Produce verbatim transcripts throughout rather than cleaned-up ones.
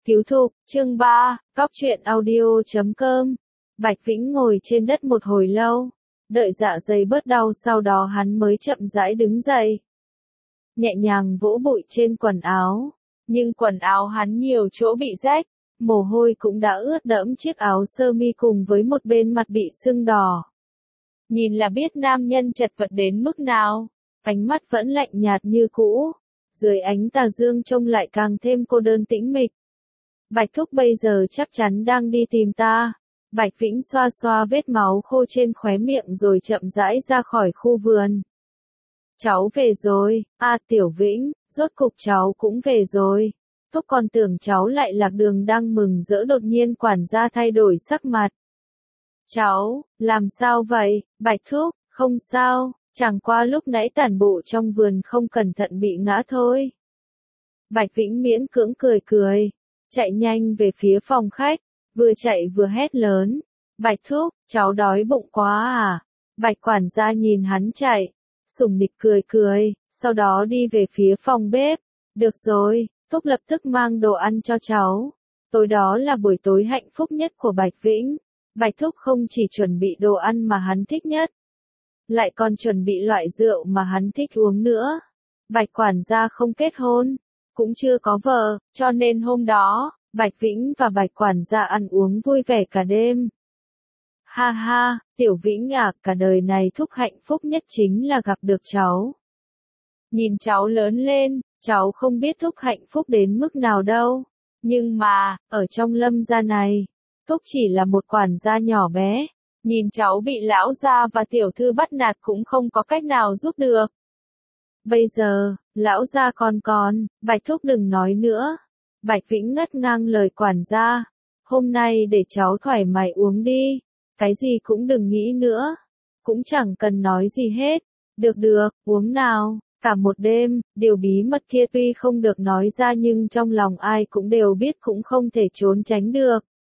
Cứu thục, chương ba, cóc truyện audio chấm com. Bạch Vĩnh ngồi trên đất một hồi lâu, đợi dạ dày bớt đau sau đó hắn mới chậm rãi đứng dậy. Nhẹ nhàng vỗ bụi trên quần áo, nhưng quần áo hắn nhiều chỗ bị rách, mồ hôi cũng đã ướt đẫm chiếc áo sơ mi cùng với một bên mặt bị sưng đỏ. Nhìn là biết nam nhân chật vật đến mức nào, ánh mắt vẫn lạnh nhạt như cũ, dưới ánh tà dương trông lại càng thêm cô đơn tĩnh mịch. Bạch Thúc bây giờ chắc chắn đang đi tìm ta. Bạch Vĩnh xoa xoa vết máu khô trên khóe miệng rồi chậm rãi ra khỏi khu vườn. Cháu về rồi, a Tiểu Vĩnh, rốt cục cháu cũng về rồi. Thúc còn tưởng cháu lại lạc đường đang mừng rỡ, đột nhiên quản gia thay đổi sắc mặt. Cháu, làm sao vậy, Bạch Thúc, không sao, chẳng qua lúc nãy tản bộ trong vườn không cẩn thận bị ngã thôi. Bạch Vĩnh miễn cưỡng cười cười, chạy nhanh về phía phòng khách, vừa chạy vừa hét lớn. Bạch Thúc, cháu đói bụng quá à? Bạch quản gia nhìn hắn chạy, sủng nịch cười cười, sau đó đi về phía phòng bếp. Được rồi, Thúc lập tức mang đồ ăn cho cháu. Tối đó là buổi tối hạnh phúc nhất của Bạch Vĩnh. Bạch Thúc không chỉ chuẩn bị đồ ăn mà hắn thích nhất, lại còn chuẩn bị loại rượu mà hắn thích uống nữa. Bạch quản gia không kết hôn, cũng chưa có vợ, cho nên hôm đó, Bạch Vĩnh và Bạch quản gia ăn uống vui vẻ cả đêm. Ha ha, Tiểu Vĩnh à, cả đời này Thúc hạnh phúc nhất chính là gặp được cháu. Nhìn cháu lớn lên, cháu không biết Thúc hạnh phúc đến mức nào đâu. Nhưng mà, ở trong Lâm gia này, Thúc chỉ là một quản gia nhỏ bé. Nhìn cháu bị lão gia và tiểu thư bắt nạt cũng không có cách nào giúp được. Bây giờ, lão gia còn còn, Bạch Thúc đừng nói nữa. Bạch Vĩnh ngắt ngang lời quản gia. Hôm nay để cháu thoải mái uống đi. Cái gì cũng đừng nghĩ nữa. Cũng chẳng cần nói gì hết. Được được, uống nào. Cả một đêm, điều bí mật kia tuy không được nói ra nhưng trong lòng ai cũng đều biết, cũng không thể trốn tránh được.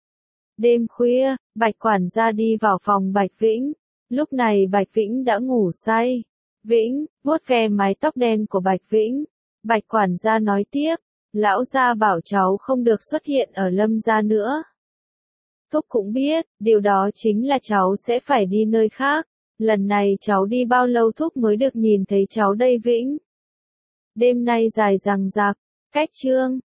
Đêm khuya, Bạch quản gia đi vào phòng Bạch Vĩnh. Lúc này Bạch Vĩnh đã ngủ say. Vĩnh, vuốt ve mái tóc đen của Bạch Vĩnh. Bạch quản gia nói tiếp, lão gia bảo cháu không được xuất hiện ở Lâm gia nữa. Thúc cũng biết, điều đó chính là cháu sẽ phải đi nơi khác. Lần này cháu đi bao lâu Thúc mới được nhìn thấy cháu đây Vĩnh? Đêm nay dài dằng dặc, cách chương.